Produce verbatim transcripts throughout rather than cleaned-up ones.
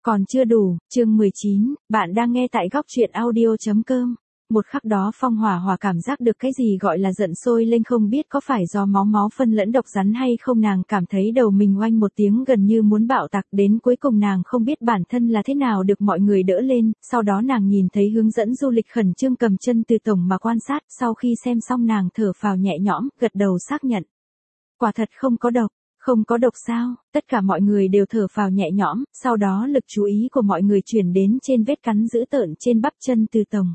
Còn chưa đủ, chương mười chín, bạn đang nghe tại góc truyện audio.com. Một khắc đó Phong Hỏa Hỏa cảm giác được cái gì gọi là giận sôi lên, không biết có phải do máu máu phân lẫn độc rắn hay không, nàng cảm thấy đầu mình oanh một tiếng gần như muốn bạo tạc, đến cuối cùng nàng không biết bản thân là thế nào được mọi người đỡ lên, sau đó nàng nhìn thấy hướng dẫn du lịch khẩn trương cầm chân Từ Tổng mà quan sát, sau khi xem xong nàng thở phào nhẹ nhõm, gật đầu xác nhận. Quả thật không có độc. Không có độc sao? Tất cả mọi người đều thở phào nhẹ nhõm, sau đó lực chú ý của mọi người chuyển đến trên vết cắn dữ tợn trên bắp chân Từ Tổng.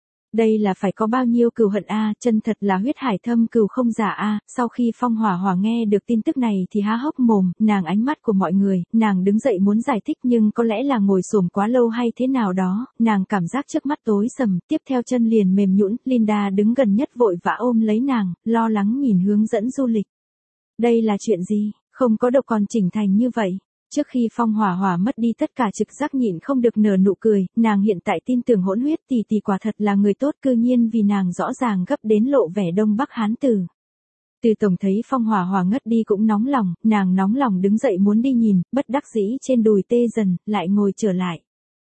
Đây là phải có bao nhiêu cừu hận a, chân thật là huyết hải thâm cừu không giả a. Sau khi Phong Hỏa Hỏa nghe được tin tức này thì há hốc mồm, nàng ánh mắt của mọi người, nàng đứng dậy muốn giải thích nhưng có lẽ là ngồi xổm quá lâu hay thế nào đó, nàng cảm giác trước mắt tối sầm, tiếp theo chân liền mềm nhũn, Linda đứng gần nhất vội vã ôm lấy nàng, lo lắng nhìn hướng dẫn du lịch. Đây là chuyện gì? Không có độc còn chỉnh thành như vậy. Trước khi Phong Hỏa Hỏa mất đi tất cả trực giác nhịn không được nở nụ cười, nàng hiện tại tin tưởng Hỗn Huyết tỷ tỷ quả thật là người tốt, cư nhiên vì nàng rõ ràng gấp đến lộ vẻ Đông Bắc Hán tử. Từ Tổng thấy Phong Hỏa Hỏa ngất đi cũng nóng lòng, nàng nóng lòng đứng dậy muốn đi nhìn, bất đắc dĩ trên đùi tê dần, lại ngồi trở lại.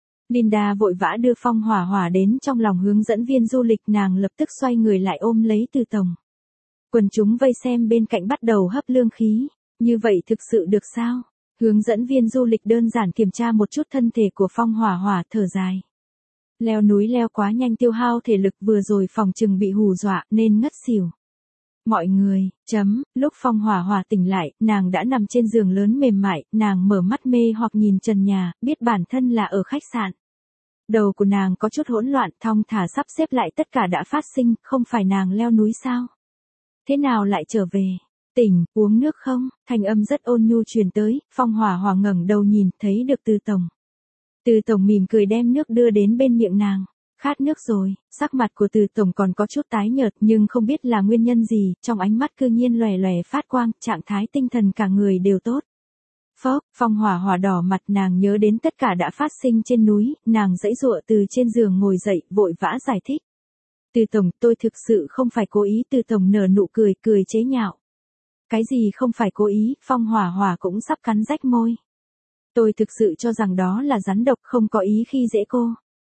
Linda vội vã đưa Phong Hỏa Hỏa đến trong lòng hướng dẫn viên du lịch, nàng lập tức xoay người lại ôm lấy Từ Tổng. Quần chúng vây xem bên cạnh bắt đầu hấp lương khí. Như vậy thực sự được sao? Hướng dẫn viên du lịch đơn giản kiểm tra một chút thân thể của Phong Hỏa Hỏa, thở dài. Leo núi leo quá nhanh tiêu hao thể lực, vừa rồi phòng chừng bị hù dọa nên ngất xỉu. Mọi người, chấm, lúc Phong Hỏa Hỏa tỉnh lại, nàng đã nằm trên giường lớn mềm mại, nàng mở mắt mê hoặc nhìn trần nhà, biết bản thân là ở khách sạn. Đầu của nàng có chút hỗn loạn, thong thả sắp xếp lại tất cả đã phát sinh, không phải nàng leo núi sao? Thế nào lại trở về? Tỉnh, uống nước không? Thanh âm rất ôn nhu truyền tới, Phong Hỏa Hỏa ngẩng đầu nhìn, thấy được Từ Tổng. Từ Tổng mỉm cười đem nước đưa đến bên miệng nàng. Khát nước rồi, sắc mặt của Từ Tổng còn có chút tái nhợt nhưng không biết là nguyên nhân gì, trong ánh mắt cư nhiên lòe lòe phát quang, trạng thái tinh thần cả người đều tốt. Phốc, Phong Hỏa Hỏa đỏ mặt, nàng nhớ đến tất cả đã phát sinh trên núi, nàng giãy giụa từ trên giường ngồi dậy, vội vã giải thích. Từ Tổng, tôi thực sự không phải cố ý. Từ Tổng nở nụ cười, cười chế nhạo. Cái gì không phải cố ý? Phong Hỏa Hỏa cũng sắp cắn rách môi. Tôi thực sự cho rằng đó là rắn độc, không có ý khi dễ cô.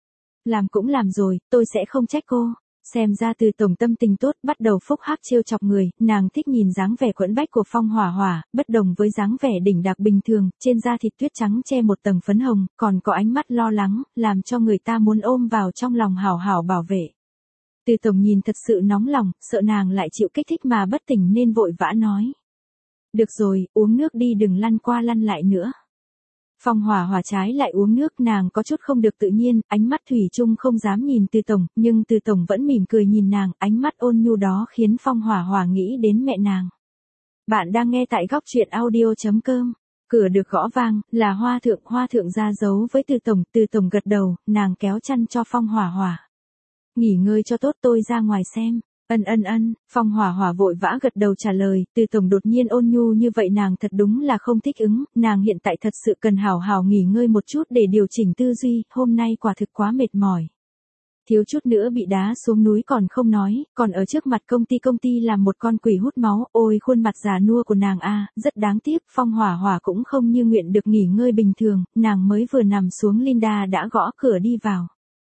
Làm cũng làm rồi, tôi sẽ không trách cô. Xem ra Từ Tổng tâm tình tốt, bắt đầu phúc hắc trêu chọc người, nàng thích nhìn dáng vẻ quẫn bách của Phong Hỏa Hỏa, bất đồng với dáng vẻ đỉnh đạc bình thường, trên da thịt tuyết trắng che một tầng phấn hồng, còn có ánh mắt lo lắng, làm cho người ta muốn ôm vào trong lòng hảo hảo bảo vệ. Từ Tổng nhìn thật sự nóng lòng, sợ nàng lại chịu kích thích mà bất tỉnh nên vội vã nói. Được rồi, uống nước đi, đừng lăn qua lăn lại nữa. Phong Hỏa Hỏa trái lại uống nước, nàng có chút không được tự nhiên, ánh mắt thủy chung không dám nhìn Từ Tổng, nhưng Từ Tổng vẫn mỉm cười nhìn nàng, ánh mắt ôn nhu đó khiến Phong Hỏa Hỏa nghĩ đến mẹ nàng. Bạn đang nghe tại góc truyện audio.com. Cửa được gõ vang, là Hoa Thượng, Hoa Thượng ra dấu với Từ Tổng, Từ Tổng gật đầu, nàng kéo chăn cho Phong Hỏa Hỏa. Nghỉ ngơi cho tốt, tôi ra ngoài xem. Ân ân ân, Phong Hỏa Hỏa vội vã gật đầu trả lời, Từ Tổng đột nhiên ôn nhu như vậy nàng thật đúng là không thích ứng, nàng hiện tại thật sự cần hảo hảo nghỉ ngơi một chút để điều chỉnh tư duy, hôm nay quả thực quá mệt mỏi. Thiếu chút nữa bị đá xuống núi còn không nói, còn ở trước mặt công ty công ty làm một con quỷ hút máu, ôi khuôn mặt già nua của nàng a, rất đáng tiếc. Phong Hỏa Hỏa cũng không như nguyện được nghỉ ngơi bình thường, nàng mới vừa nằm xuống Linda đã gõ cửa đi vào.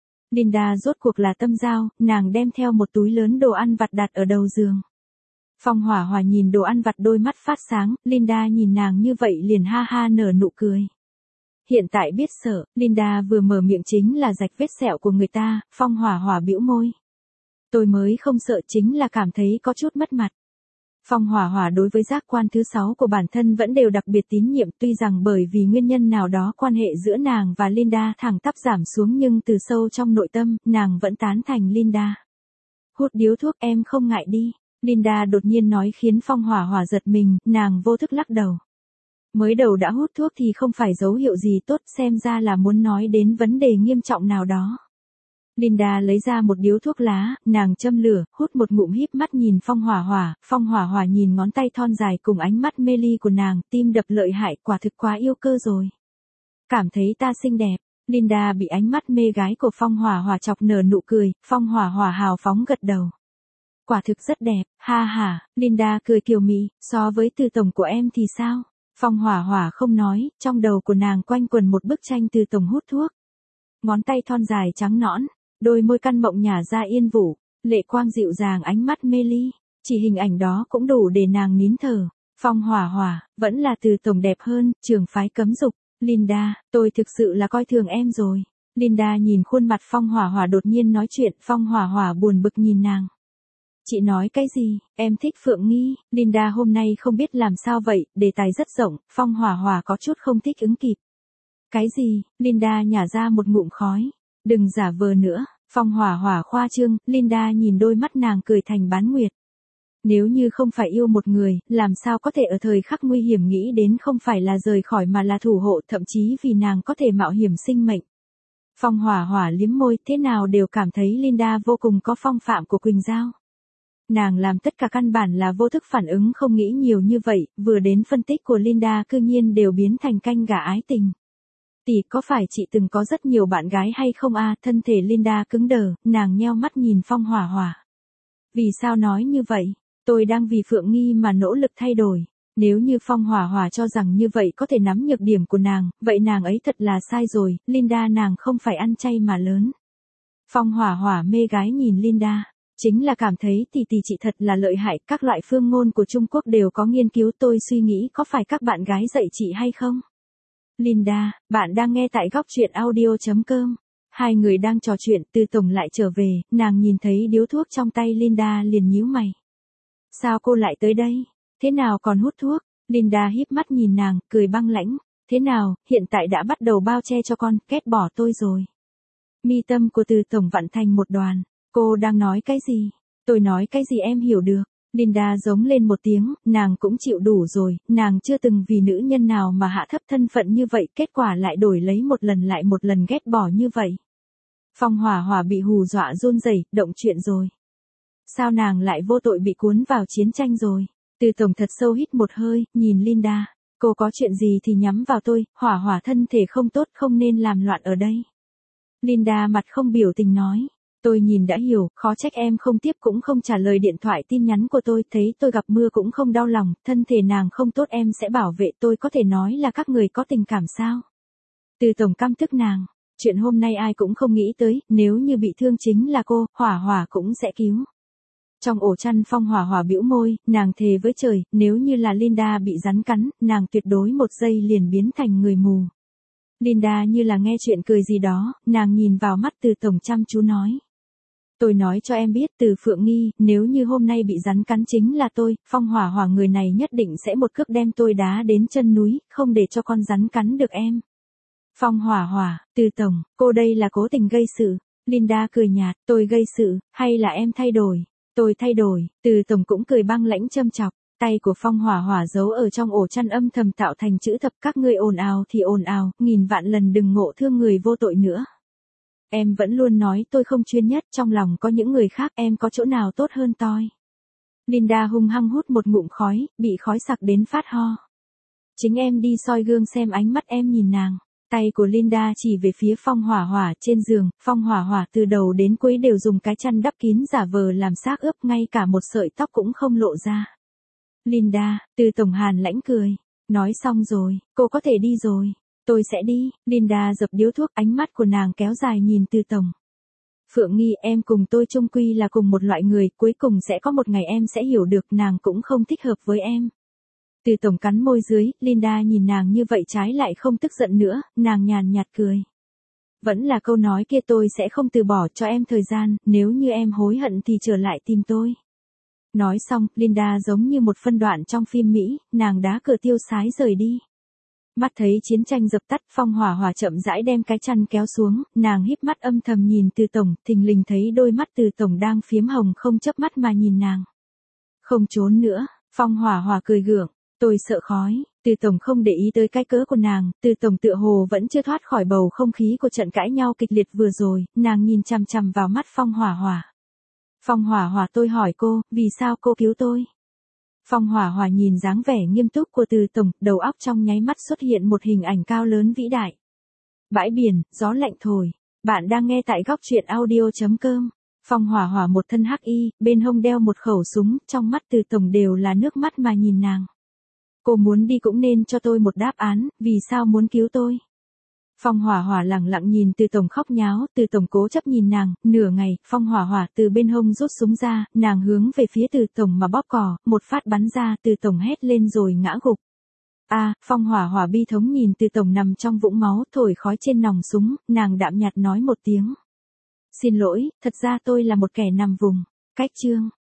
Linda rốt cuộc là tâm giao, nàng đem theo một túi lớn đồ ăn vặt đặt ở đầu giường. Phong Hỏa Hỏa nhìn đồ ăn vặt đôi mắt phát sáng, Linda nhìn nàng như vậy liền ha ha nở nụ cười. Hiện tại biết sợ, Linda vừa mở miệng chính là rạch vết sẹo của người ta, Phong Hỏa Hỏa bĩu môi. Tôi mới không sợ, chính là cảm thấy có chút mất mặt. Phong Hỏa Hỏa đối với giác quan thứ sáu của bản thân vẫn đều đặc biệt tín nhiệm, tuy rằng bởi vì nguyên nhân nào đó quan hệ giữa nàng và Linda thẳng tắp giảm xuống nhưng từ sâu trong nội tâm, nàng vẫn tán thành Linda. Hút điếu thuốc em không ngại đi. Linda đột nhiên nói khiến Phong Hỏa Hỏa giật mình, nàng vô thức lắc đầu. Mới đầu đã hút thuốc thì không phải dấu hiệu gì tốt, xem ra là muốn nói đến vấn đề nghiêm trọng nào đó. Linda lấy ra một điếu thuốc lá, nàng châm lửa, hút một ngụm híp mắt nhìn Phong Hỏa Hỏa, Phong Hỏa Hỏa nhìn ngón tay thon dài cùng ánh mắt mê ly của nàng, tim đập lợi hại, quả thực quá yêu cơ rồi. Cảm thấy ta xinh đẹp, Linda bị ánh mắt mê gái của Phong Hỏa Hỏa chọc nở nụ cười, Phong Hỏa Hỏa hào phóng gật đầu. Quả thực rất đẹp, ha ha, Linda cười kiều mị, so với Từ Tổng của em thì sao? Phong Hỏa Hỏa không nói, trong đầu của nàng quanh quẩn một bức tranh Từ Tổng hút thuốc. Ngón tay thon dài trắng nõn, đôi môi căn mộng nhả ra yên vụ, lệ quang dịu dàng ánh mắt mê ly, chỉ hình ảnh đó cũng đủ để nàng nín thở. Phong Hỏa Hỏa, vẫn là Từ Tổng đẹp hơn, trường phái cấm dục. Linda, tôi thực sự là coi thường em rồi. Linda nhìn khuôn mặt Phong Hỏa Hỏa đột nhiên nói chuyện, Phong Hỏa Hỏa buồn bực nhìn nàng. Chị nói cái gì, em thích Phượng Nghi. Linda hôm nay không biết làm sao vậy, đề tài rất rộng, Phong Hỏa Hỏa có chút không thích ứng kịp. Cái gì, Linda nhả ra một ngụm khói. Đừng giả vờ nữa, Phong Hỏa Hỏa khoa trương, Linda nhìn đôi mắt nàng cười thành bán nguyệt. Nếu như không phải yêu một người, làm sao có thể ở thời khắc nguy hiểm nghĩ đến không phải là rời khỏi mà là thủ hộ, thậm chí vì nàng có thể mạo hiểm sinh mệnh. Phong Hỏa Hỏa liếm môi, thế nào đều cảm thấy Linda vô cùng có phong phạm của Quỳnh Giao. Nàng làm tất cả căn bản là vô thức phản ứng không nghĩ nhiều như vậy, vừa đến phân tích của Linda cư nhiên đều biến thành canh gà ái tình. Tỷ, có phải chị từng có rất nhiều bạn gái hay không a? Thân thể Linda cứng đờ, nàng nheo mắt nhìn Phong Hỏa Hỏa. Vì sao nói như vậy? Tôi đang vì Phượng Nghi mà nỗ lực thay đổi. Nếu như Phong Hỏa Hỏa cho rằng như vậy có thể nắm nhược điểm của nàng, vậy nàng ấy thật là sai rồi, Linda nàng không phải ăn chay mà lớn. Phong Hỏa Hỏa mê gái nhìn Linda, chính là cảm thấy tỷ tỷ chị thật là lợi hại, các loại phương ngôn của Trung Quốc đều có nghiên cứu, tôi suy nghĩ có phải các bạn gái dạy chị hay không? Linda, bạn đang nghe tại góc truyện audio chấm com. Hai người đang trò chuyện, Từ Tổng lại trở về, nàng nhìn thấy điếu thuốc trong tay Linda liền nhíu mày. Sao cô lại tới đây? Thế nào còn hút thuốc? Linda híp mắt nhìn nàng, cười băng lãnh. Thế nào, hiện tại đã bắt đầu bao che cho con, ghét bỏ tôi rồi. Mi tâm của Từ Tổng vặn thành một đoàn. Cô đang nói cái gì? Tôi nói cái gì em hiểu được. Linda giống lên một tiếng, nàng cũng chịu đủ rồi, nàng chưa từng vì nữ nhân nào mà hạ thấp thân phận như vậy, kết quả lại đổi lấy một lần lại một lần ghét bỏ như vậy. Phong Hỏa Hỏa bị hù dọa run rẩy, động chuyện rồi. Sao nàng lại vô tội bị cuốn vào chiến tranh rồi? Từ Tổng thật sâu hít một hơi, nhìn Linda. Cô có chuyện gì thì nhắm vào tôi, Hỏa Hỏa thân thể không tốt không nên làm loạn ở đây. Linda mặt không biểu tình nói. Tôi nhìn đã hiểu, khó trách em không tiếp cũng không trả lời điện thoại tin nhắn của tôi, thấy tôi gặp mưa cũng không đau lòng, thân thể nàng không tốt em sẽ bảo vệ, tôi có thể nói là các người có tình cảm sao? Từ Tổng căm tức nàng, chuyện hôm nay ai cũng không nghĩ tới, nếu như bị thương chính là cô, Hỏa Hỏa cũng sẽ cứu. Trong ổ chăn Phong Hỏa Hỏa bĩu môi, nàng thề với trời, nếu như là Linda bị rắn cắn, nàng tuyệt đối một giây liền biến thành người mù. Linda như là nghe chuyện cười gì đó, nàng nhìn vào mắt Từ Tổng chăm chú nói. Tôi nói cho em biết Từ Phượng Nghi, nếu như hôm nay bị rắn cắn chính là tôi, Phong Hỏa Hỏa người này nhất định sẽ một cước đem tôi đá đến chân núi, không để cho con rắn cắn được em. Phong Hỏa Hỏa, Từ Tổng, cô đây là cố tình gây sự. Linda cười nhạt, tôi gây sự, hay là em thay đổi? Tôi thay đổi, Từ Tổng cũng cười băng lãnh châm chọc, tay của Phong Hỏa Hỏa giấu ở trong ổ chăn âm thầm tạo thành chữ thập, các ngươi ồn ào thì ồn ào, nghìn vạn lần đừng ngộ thương người vô tội nữa. Em vẫn luôn nói tôi không chuyên nhất, trong lòng có những người khác, em có chỗ nào tốt hơn tôi. Linda hung hăng hút một ngụm khói, bị khói sặc đến phát ho. Chính em đi soi gương xem ánh mắt em nhìn nàng. Tay của Linda chỉ về phía Phong Hỏa Hỏa trên giường, Phong Hỏa Hỏa từ đầu đến cuối đều dùng cái chăn đắp kín giả vờ làm xác ướp, ngay cả một sợi tóc cũng không lộ ra. Linda, Từ Tổng hàn lãnh cười. Nói xong rồi, cô có thể đi rồi. Tôi sẽ đi. Linda dập điếu thuốc, ánh mắt của nàng kéo dài nhìn Từ Tổng. Phượng Nghi, em cùng tôi chung quy là cùng một loại người, cuối cùng sẽ có một ngày em sẽ hiểu được nàng cũng không thích hợp với em. Từ Tổng cắn môi dưới, Linda nhìn nàng như vậy trái lại không tức giận nữa, nàng nhàn nhạt cười. Vẫn là câu nói kia, tôi sẽ không từ bỏ, cho em thời gian, nếu như em hối hận thì trở lại tìm tôi. Nói xong, Linda giống như một phân đoạn trong phim Mỹ, nàng đá cửa tiêu sái rời đi. Mắt thấy chiến tranh dập tắt, Phong Hỏa Hỏa chậm rãi đem cái chăn kéo xuống, nàng híp mắt âm thầm nhìn Từ Tổng, thình lình thấy đôi mắt Từ Tổng đang phiếm hồng không chớp mắt mà nhìn nàng. Không trốn nữa, Phong Hỏa Hỏa cười gượng, tôi sợ khói. Từ Tổng không để ý tới cái cớ của nàng, Từ Tổng tựa hồ vẫn chưa thoát khỏi bầu không khí của trận cãi nhau kịch liệt vừa rồi, nàng nhìn chằm chằm vào mắt Phong Hỏa Hỏa. Phong Hỏa Hỏa, tôi hỏi cô, vì sao cô cứu tôi? Phong Hỏa Hỏa nhìn dáng vẻ nghiêm túc của Từ Tổng, đầu óc trong nháy mắt xuất hiện một hình ảnh cao lớn vĩ đại. Bãi biển, gió lạnh thổi. Bạn đang nghe tại góc truyện audio chấm com. Phong Hỏa Hỏa một thân hắc y, bên hông đeo một khẩu súng, trong mắt Từ Tổng đều là nước mắt mà nhìn nàng. Cô muốn đi cũng nên cho tôi một đáp án, vì sao muốn cứu tôi? Phong Hỏa Hỏa lẳng lặng nhìn Từ Tổng khóc nháo, Từ Tổng cố chấp nhìn nàng, nửa ngày, Phong Hỏa Hỏa từ bên hông rút súng ra, nàng hướng về phía Từ Tổng mà bóp cò, một phát bắn ra, Từ Tổng hét lên rồi ngã gục. A, à, Phong Hỏa Hỏa bi thống nhìn Từ Tổng nằm trong vũng máu, thổi khói trên nòng súng, nàng đạm nhạt nói một tiếng. Xin lỗi, thật ra tôi là một kẻ nằm vùng. Cách chương